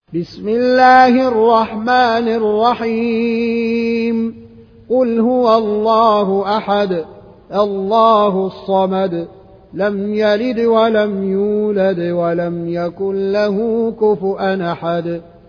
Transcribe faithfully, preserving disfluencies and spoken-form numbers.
بسم الله الرحمن الرحيم قل هو الله أحد الله الصمد لم يلد ولم يولد ولم يكن له كفؤا أحد